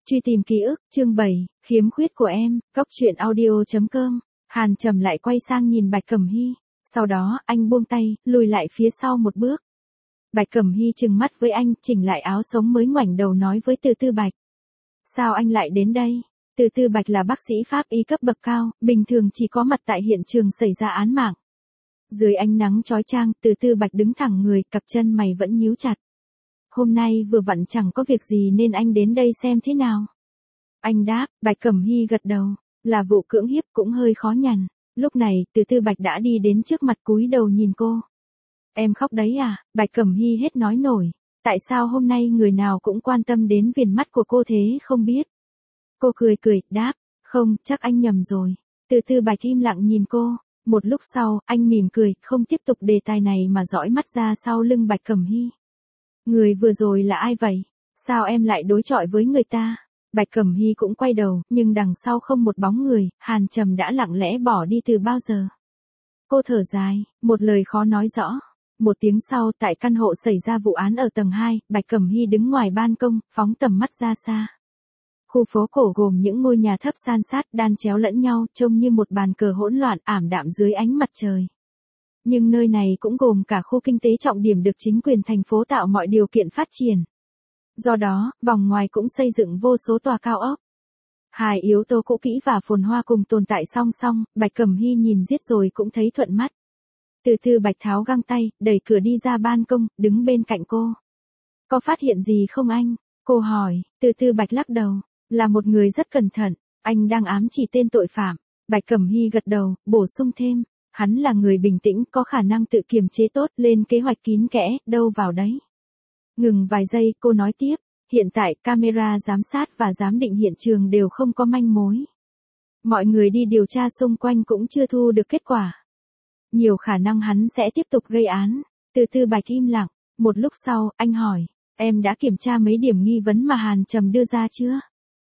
Truy tìm ký ức, chương 7, khiếm khuyết của em, Cốc truyện audio.com. Hàn Trầm lại quay sang nhìn Bạch Cẩm Hy, sau đó anh buông tay, lùi lại phía sau một bước. Bạch Cẩm Hy trừng mắt với anh, chỉnh lại áo sống mới ngoảnh đầu nói với Từ Tư Bạch. Sao anh lại đến đây? Từ Tư Bạch là bác sĩ pháp y cấp bậc cao, bình thường chỉ có mặt tại hiện trường xảy ra án mạng. Dưới ánh nắng chói chang, Từ Tư Bạch đứng thẳng người, cặp chân mày vẫn nhíu chặt. Hôm nay vừa vặn chẳng có việc gì nên anh đến đây xem thế nào. Anh đáp, Bạch Cẩm Hy gật đầu, là vụ cưỡng hiếp cũng hơi khó nhằn. Lúc này, Từ Tư Bạch đã đi đến trước mặt cúi đầu nhìn cô. Em khóc đấy à? Bạch Cẩm Hy hết nói nổi. Tại sao hôm nay người nào cũng quan tâm đến viền mắt của cô thế không biết? Cô cười cười, đáp, không, chắc anh nhầm rồi. Từ Tư Bạch im lặng nhìn cô. Một lúc sau, anh mỉm cười, không tiếp tục đề tài này mà dõi mắt ra sau lưng Bạch Cẩm Hy. Người vừa rồi là ai vậy? Sao em lại đối chọi với người ta? Bạch Cẩm Hy cũng quay đầu, nhưng đằng sau không một bóng người, Hàn Trầm đã lặng lẽ bỏ đi từ bao giờ. Cô thở dài, một lời khó nói rõ. Một tiếng sau, tại căn hộ xảy ra vụ án ở tầng 2, Bạch Cẩm Hy đứng ngoài ban công, phóng tầm mắt ra xa. Khu phố cổ gồm những ngôi nhà thấp san sát, đan chéo lẫn nhau, trông như một bàn cờ hỗn loạn ảm đạm dưới ánh mặt trời. Nhưng nơi này cũng gồm cả khu kinh tế trọng điểm được chính quyền thành phố tạo mọi điều kiện phát triển. Do đó, vòng ngoài cũng xây dựng vô số tòa cao ốc. Hai yếu tố cũ kỹ và phồn hoa cùng tồn tại song song, Bạch Cẩm Hy nhìn riết rồi cũng thấy thuận mắt. Từ Tư Bạch tháo găng tay, đẩy cửa đi ra ban công, đứng bên cạnh cô. Có phát hiện gì không anh? Cô hỏi. Từ Tư Bạch lắc đầu, là một người rất cẩn thận, anh đang ám chỉ tên tội phạm. Bạch Cẩm Hy gật đầu, bổ sung thêm. Hắn là người bình tĩnh, có khả năng tự kiềm chế tốt, lên kế hoạch kín kẽ, đâu vào đấy. Ngừng vài giây, cô nói tiếp, hiện tại camera giám sát và giám định hiện trường đều không có manh mối. Mọi người đi điều tra xung quanh cũng chưa thu được kết quả. Nhiều khả năng hắn sẽ tiếp tục gây án. Từ Tư Bạch im lặng, một lúc sau, anh hỏi, em đã kiểm tra mấy điểm nghi vấn mà Hàn Trầm đưa ra chưa?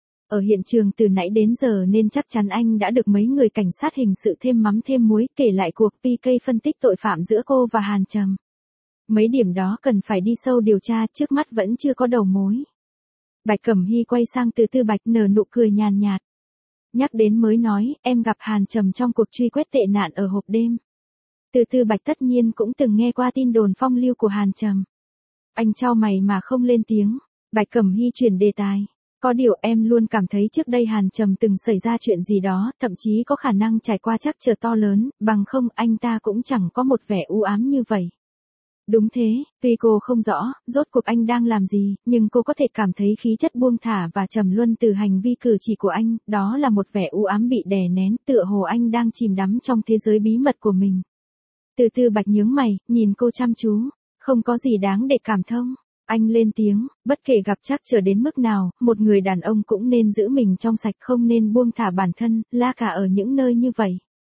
Ở hiện trường từ nãy đến giờ nên chắc chắn anh đã được mấy người cảnh sát hình sự thêm mắm thêm muối kể lại cuộc PK phân tích tội phạm giữa cô và Hàn Trầm. Mấy điểm đó cần phải đi sâu điều tra, trước mắt vẫn chưa có đầu mối. Bạch Cẩm Hy quay sang Từ Tư Bạch nở nụ cười nhàn nhạt. Nhắc đến mới nói, em gặp Hàn Trầm trong cuộc truy quét tệ nạn ở hộp đêm. Từ Tư Bạch tất nhiên cũng từng nghe qua tin đồn phong lưu của Hàn Trầm. Anh chau mày mà không lên tiếng. Bạch Cẩm Hy chuyển đề tài. Có điều em luôn cảm thấy trước đây Hàn Trầm từng xảy ra chuyện gì đó, thậm chí có khả năng trải qua trắc trở to lớn, bằng không anh ta cũng chẳng có một vẻ u ám như vậy. Đúng thế, tuy cô không rõ, rốt cuộc anh đang làm gì, nhưng cô có thể cảm thấy khí chất buông thả và trầm luân từ hành vi cử chỉ của anh, đó là một vẻ u ám bị đè nén, tựa hồ anh đang chìm đắm trong thế giới bí mật của mình. Từ Tư Bạch nhướng mày, nhìn cô chăm chú, không có gì đáng để cảm thông. Anh lên tiếng, bất kể gặp trắc trở đến mức nào, một người đàn ông cũng nên giữ mình trong sạch, không nên buông thả bản thân, la cả ở những nơi như vậy.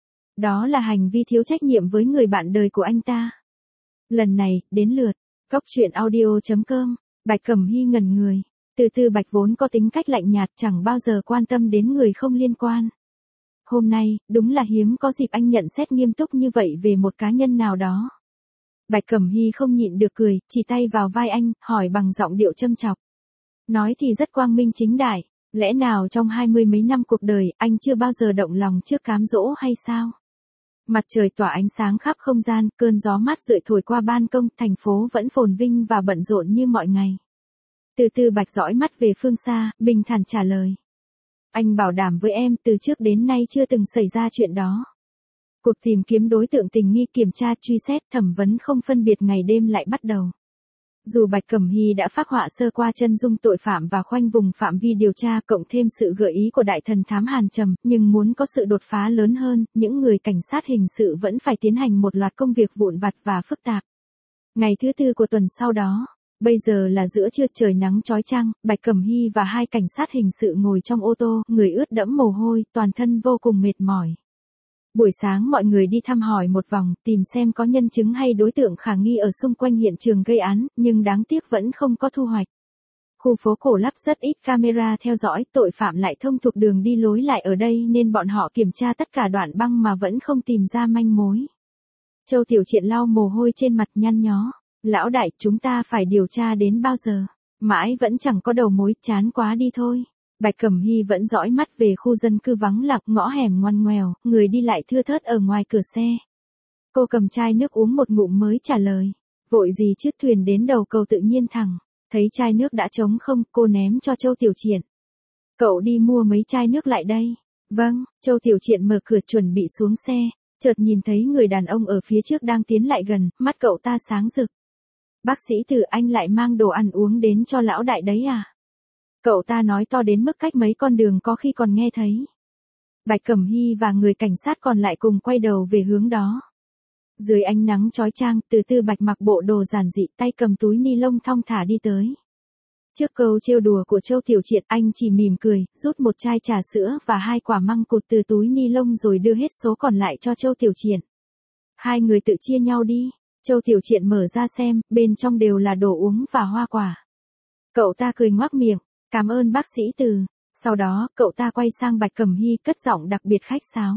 Đó là hành vi thiếu trách nhiệm với người bạn đời của anh ta. Lần này, đến lượt, Cốc truyện audio.com, Bạch Cẩm Hy ngẩn người. Từ Tư Bạch vốn có tính cách lạnh nhạt, chẳng bao giờ quan tâm đến người không liên quan. Hôm nay, đúng là hiếm có dịp anh nhận xét nghiêm túc như vậy về một cá nhân nào đó. Bạch Cẩm Hy không nhịn được cười, chỉ tay vào vai anh, hỏi bằng giọng điệu châm chọc. Nói thì rất quang minh chính đại, lẽ nào trong 20 mấy năm cuộc đời, anh chưa bao giờ động lòng trước cám dỗ hay sao? Mặt trời tỏa ánh sáng khắp không gian, cơn gió mát rượi thổi qua ban công, thành phố vẫn phồn vinh và bận rộn như mọi ngày. Từ Tư Bạch dõi mắt về phương xa, bình thản trả lời. Anh bảo đảm với em, từ trước đến nay chưa từng xảy ra chuyện đó. Cuộc tìm kiếm đối tượng tình nghi, kiểm tra, truy xét, thẩm vấn không phân biệt ngày đêm lại bắt đầu. Dù Bạch Cẩm Hy đã phác họa sơ qua chân dung tội phạm và khoanh vùng phạm vi điều tra, cộng thêm sự gợi ý của đại thần thám Hàn Trầm, nhưng muốn có sự đột phá lớn hơn, những người cảnh sát hình sự vẫn phải tiến hành một loạt công việc vụn vặt và phức tạp. Ngày thứ tư của tuần sau đó, bây giờ là giữa trưa, trời nắng chói chang, Bạch Cẩm Hy và hai cảnh sát hình sự ngồi trong ô tô, người ướt đẫm mồ hôi, toàn thân vô cùng mệt mỏi. Buổi sáng mọi người đi thăm hỏi một vòng, tìm xem có nhân chứng hay đối tượng khả nghi ở xung quanh hiện trường gây án, nhưng đáng tiếc vẫn không có thu hoạch. Khu phố cổ lắp rất ít camera theo dõi, tội phạm lại thông thuộc đường đi lối lại ở đây nên bọn họ kiểm tra tất cả đoạn băng mà vẫn không tìm ra manh mối. Châu Tiểu Triện lau mồ hôi trên mặt nhăn nhó. Lão đại, chúng ta phải điều tra đến bao giờ? Mãi vẫn chẳng có đầu mối, chán quá đi thôi. Bạch Cẩm Hy vẫn dõi mắt về khu dân cư vắng lặng, ngõ hẻm ngoằn ngoèo, người đi lại thưa thớt ở ngoài cửa xe. Cô cầm chai nước uống một ngụm mới trả lời. Vội gì chứ, thuyền đến đầu cầu tự nhiên thẳng. Thấy chai nước đã trống không, cô ném cho Châu Tiểu Triện. Cậu đi mua mấy chai nước lại đây. Vâng, Châu Tiểu Triện mở cửa chuẩn bị xuống xe. Chợt nhìn thấy người đàn ông ở phía trước đang tiến lại gần, mắt cậu ta sáng rực. Bác sĩ Từ, anh lại mang đồ ăn uống đến cho lão đại đấy à? Cậu ta nói to đến mức cách mấy con đường có khi còn nghe thấy. Bạch Cẩm Hy và người cảnh sát còn lại cùng quay đầu về hướng đó. Dưới ánh nắng chói chang, Từ Tư Bạch mặc bộ đồ giản dị, tay cầm túi ni lông thong thả đi tới. Trước câu trêu đùa của Châu Tiểu Triện, anh chỉ mỉm cười, rút một chai trà sữa và 2 quả măng cụt từ túi ni lông rồi đưa hết số còn lại cho Châu Tiểu Triện. Hai người tự chia nhau đi. Châu Tiểu Triện mở ra xem, bên trong đều là đồ uống và hoa quả. Cậu ta cười ngoác miệng, cảm ơn bác sĩ Từ. Sau đó, cậu ta quay sang Bạch Cẩm Hy cất giọng đặc biệt khách sáo.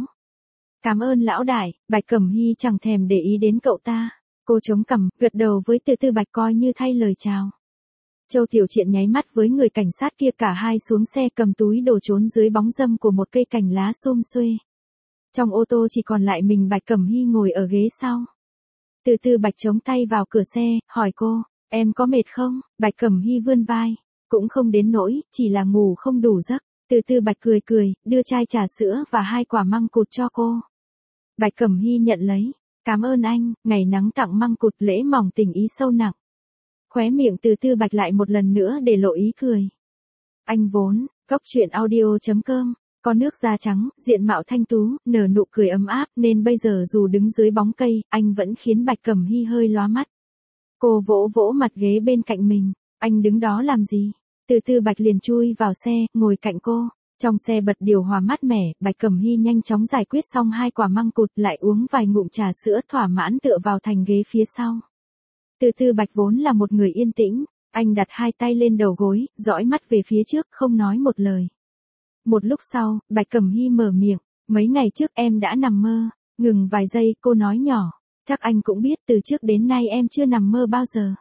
Cảm ơn lão đại. Bạch Cẩm Hy chẳng thèm để ý đến cậu ta. Cô chống cằm, gật đầu với Từ Tư Bạch coi như thay lời chào. Châu Tiểu Triện nháy mắt với người cảnh sát kia, cả hai xuống xe cầm túi đồ trốn dưới bóng râm của một cây cành lá sum xuê. Trong ô tô chỉ còn lại mình Bạch Cẩm Hy ngồi ở ghế sau. Từ Tư Bạch chống tay vào cửa xe, hỏi cô, em có mệt không? Bạch Cẩm Hy vươn vai, cũng không đến nỗi, chỉ là ngủ không đủ giấc. Từ Tư Bạch cười cười, đưa chai trà sữa và 2 quả măng cụt cho cô. Bạch Cẩm Hy nhận lấy, cảm ơn anh, ngày nắng tặng măng cụt lễ mỏng tình ý sâu nặng. Khóe miệng Từ Tư Bạch lại một lần nữa để lộ ý cười. Anh vốn, coctruyện.audio.com, có nước da trắng, diện mạo thanh tú, nở nụ cười ấm áp nên bây giờ dù đứng dưới bóng cây, anh vẫn khiến Bạch Cẩm Hy hơi lóa mắt. Cô vỗ vỗ mặt ghế bên cạnh mình, anh đứng đó làm gì? Từ Tư Bạch liền chui vào xe, ngồi cạnh cô. Trong xe bật điều hòa mát mẻ, Bạch Cẩm Hy nhanh chóng giải quyết xong 2 quả măng cụt, lại uống vài ngụm trà sữa thỏa mãn tựa vào thành ghế phía sau. Từ Tư Bạch vốn là một người yên tĩnh, anh đặt 2 tay lên đầu gối, dõi mắt về phía trước, không nói một lời. Một lúc sau, Bạch Cẩm Hy mở miệng, mấy ngày trước em đã nằm mơ. Ngừng vài giây, cô nói nhỏ, chắc anh cũng biết từ trước đến nay em chưa nằm mơ bao giờ.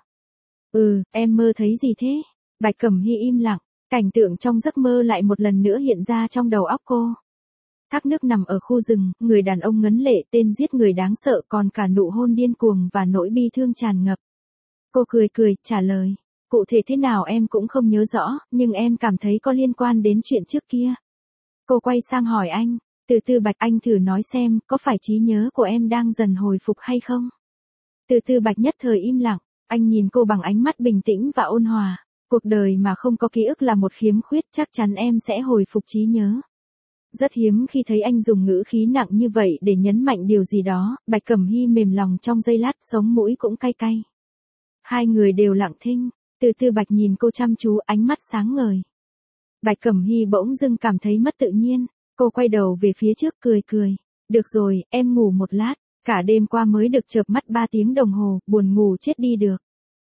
Em mơ thấy gì thế? Bạch Cẩm Hy im lặng, cảnh tượng trong giấc mơ lại một lần nữa hiện ra trong đầu óc cô. Thác nước nằm ở khu rừng, người đàn ông ngấn lệ, tên giết người đáng sợ, còn cả nụ hôn điên cuồng và nỗi bi thương tràn ngập. Cô cười cười, trả lời, cụ thể thế nào em cũng không nhớ rõ, nhưng em cảm thấy có liên quan đến chuyện trước kia. Cô quay sang hỏi anh, Từ Tư Bạch, anh thử nói xem, có phải trí nhớ của em đang dần hồi phục hay không? Từ Tư Bạch nhất thời im lặng, anh nhìn cô bằng ánh mắt bình tĩnh và ôn hòa. Cuộc đời mà không có ký ức là một khiếm khuyết, chắc chắn em sẽ hồi phục trí nhớ. Rất hiếm khi thấy anh dùng ngữ khí nặng như vậy để nhấn mạnh điều gì đó. Bạch Cẩm Hy mềm lòng trong giây lát, sống mũi cũng cay cay. Hai người đều lặng thinh. Từ Tư Bạch nhìn cô chăm chú, ánh mắt sáng ngời. Bạch Cẩm Hy bỗng dưng cảm thấy mất tự nhiên. Cô quay đầu về phía trước, cười cười. Được rồi, em ngủ một lát. Cả đêm qua mới được chợp mắt 3 tiếng đồng hồ, buồn ngủ chết đi được.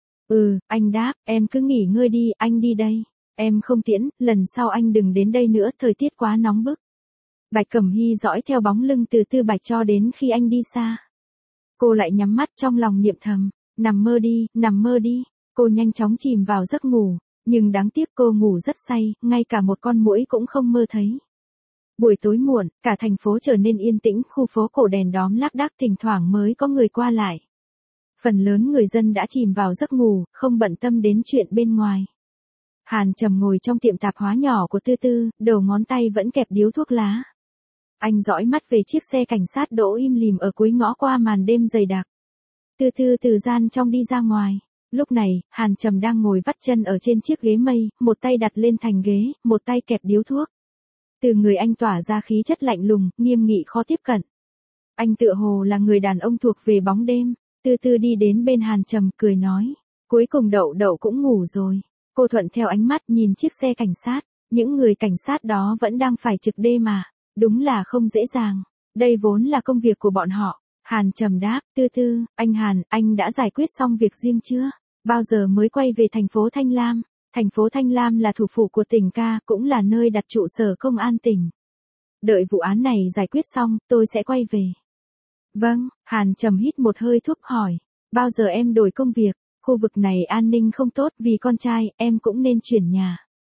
Anh đáp, em cứ nghỉ ngơi đi, anh đi đây. Em không tiễn, lần sau anh đừng đến đây nữa, thời tiết quá nóng bức. Bạch Cẩm Hy dõi theo bóng lưng Từ Tư Bạch cho đến khi anh đi xa. Cô lại nhắm mắt trong lòng niệm thầm, nằm mơ đi, nằm mơ đi. Cô nhanh chóng chìm vào giấc ngủ, nhưng đáng tiếc cô ngủ rất say, ngay cả một con muỗi cũng không mơ thấy. Buổi tối muộn, cả thành phố trở nên yên tĩnh, khu phố cổ đèn đóm lác đác, thỉnh thoảng mới có người qua lại. Phần lớn người dân đã chìm vào giấc ngủ, không bận tâm đến chuyện bên ngoài. Hàn Trầm ngồi trong tiệm tạp hóa nhỏ của Tư Tư, đầu ngón tay vẫn kẹp điếu thuốc lá. Anh dõi mắt về chiếc xe cảnh sát đỗ im lìm ở cuối ngõ qua màn đêm dày đặc. Tư Tư từ gian trong đi ra ngoài. Lúc này, Hàn Trầm đang ngồi vắt chân ở trên chiếc ghế mây, một tay đặt lên thành ghế, một tay kẹp điếu thuốc. Từ người anh tỏa ra khí chất lạnh lùng, nghiêm nghị khó tiếp cận. Anh tựa hồ là người đàn ông thuộc về bóng đêm. Tư Tư đi đến bên Hàn Trầm, cười nói, cuối cùng Đậu Đậu cũng ngủ rồi. Cô thuận theo ánh mắt nhìn chiếc xe cảnh sát, những người cảnh sát đó vẫn đang phải trực đêm mà, đúng là không dễ dàng. Đây vốn là công việc của bọn họ. Hàn Trầm đáp, Tư Tư, anh Hàn, anh đã giải quyết xong việc riêng chưa? Bao giờ mới quay về thành phố Thanh Lam? Thành phố Thanh Lam là thủ phủ của tỉnh ca, cũng là nơi đặt trụ sở công an tỉnh. Đợi vụ án này giải quyết xong, tôi sẽ quay về. Vâng, Hàn Trầm hít một hơi thuốc hỏi, bao giờ em đổi công việc? Khu vực này an ninh không tốt, vì con trai, em cũng nên chuyển nhà.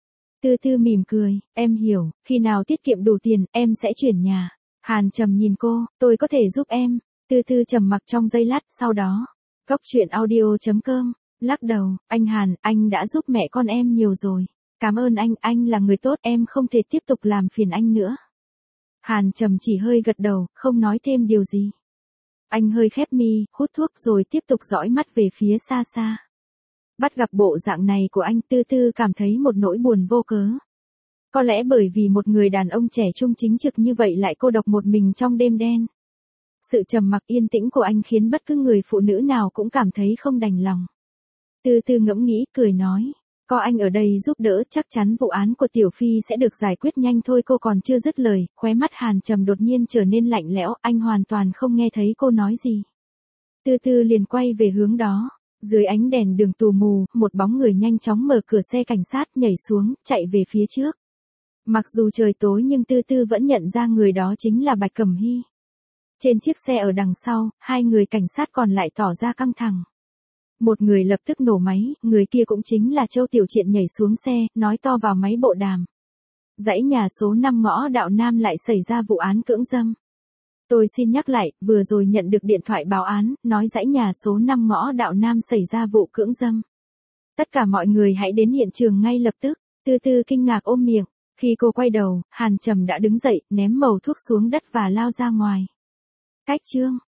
Tư Tư mỉm cười, em hiểu, khi nào tiết kiệm đủ tiền, em sẽ chuyển nhà. Hàn Trầm nhìn cô, tôi có thể giúp em. Tư Tư trầm mặc trong giây lát, sau đó. Cốc truyện audio.com, lắc đầu, anh Hàn, anh đã giúp mẹ con em nhiều rồi. Cảm ơn anh là người tốt, em không thể tiếp tục làm phiền anh nữa. Hàn Trầm chỉ hơi gật đầu, không nói thêm điều gì. Anh hơi khép mi, hút thuốc rồi tiếp tục dõi mắt về phía xa xa. Bắt gặp bộ dạng này của anh, Tư Tư cảm thấy một nỗi buồn vô cớ. Có lẽ bởi vì một người đàn ông trẻ trung chính trực như vậy lại cô độc một mình trong đêm đen. Sự trầm mặc yên tĩnh của anh khiến bất cứ người phụ nữ nào cũng cảm thấy không đành lòng. Tư Tư ngẫm nghĩ, cười nói. Có anh ở đây giúp đỡ, chắc chắn vụ án của Tiểu Phi sẽ được giải quyết nhanh thôi. Cô còn chưa dứt lời, khóe mắt Hàn Trầm đột nhiên trở nên lạnh lẽo, anh hoàn toàn không nghe thấy cô nói gì. Tư Tư liền quay về hướng đó. Dưới ánh đèn đường tù mù, một bóng người nhanh chóng mở cửa xe cảnh sát, nhảy xuống, chạy về phía trước. Mặc dù trời tối nhưng Tư Tư vẫn nhận ra người đó chính là Bạch Cẩm Hy. Trên chiếc xe ở đằng sau, hai người cảnh sát còn lại tỏ ra căng thẳng. Một người lập tức nổ máy, người kia cũng chính là Châu Tiểu Triện, nhảy xuống xe, nói to vào máy bộ đàm. Dãy nhà số 5 ngõ Đạo Nam lại xảy ra vụ án cưỡng dâm. Tôi xin nhắc lại, vừa rồi nhận được điện thoại báo án, nói dãy nhà số 5 ngõ Đạo Nam xảy ra vụ cưỡng dâm. Tất cả mọi người hãy đến hiện trường ngay lập tức. Tư Tư kinh ngạc ôm miệng. Khi cô quay đầu, Hàn Trầm đã đứng dậy, ném mẩu thuốc xuống đất và lao ra ngoài. Cách chương